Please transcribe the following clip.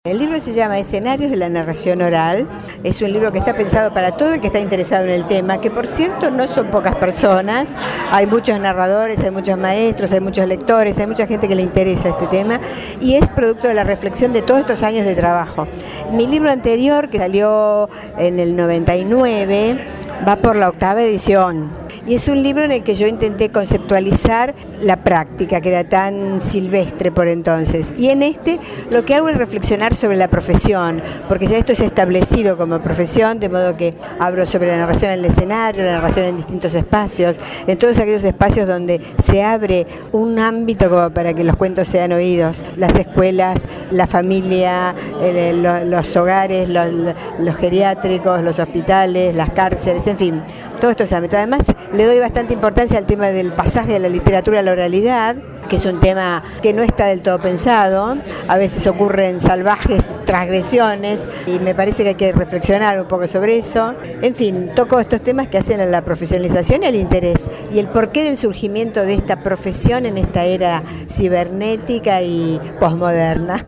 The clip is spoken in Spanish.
El libro se llama Escenarios de la narración oral. Es un libro que está pensado para todo el que está interesado en el tema, que por cierto no son pocas personas. Hay muchos narradores, hay muchos maestros, hay muchos lectores, hay mucha gente que le interesa este tema y es producto de la reflexión de todos estos años de trabajo. Mi libro anterior, que salió en el 99, va por la 8ª edición y es un libro en el que yo intenté conceptualizar la práctica, que era tan silvestre por entonces, y en este lo que hago es reflexionar sobre la profesión, porque ya esto es establecido como profesión, de modo que hablo sobre la narración en el escenario, la narración en distintos espacios, en todos aquellos espacios donde se abre un ámbito como para que los cuentos sean oídos, las escuelas, la familia, los hogares, los geriátricos, los hospitales, las cárceles, en fin, todos estos ámbitos. Además, le doy bastante importancia al tema del pasaje de la literatura a la oralidad, que es un tema que no está del todo pensado. A veces ocurren salvajes transgresiones y me parece que hay que reflexionar un poco sobre eso. En fin, toco estos temas que hacen a la profesionalización y al interés y el porqué del surgimiento de esta profesión en esta era cibernética y posmoderna.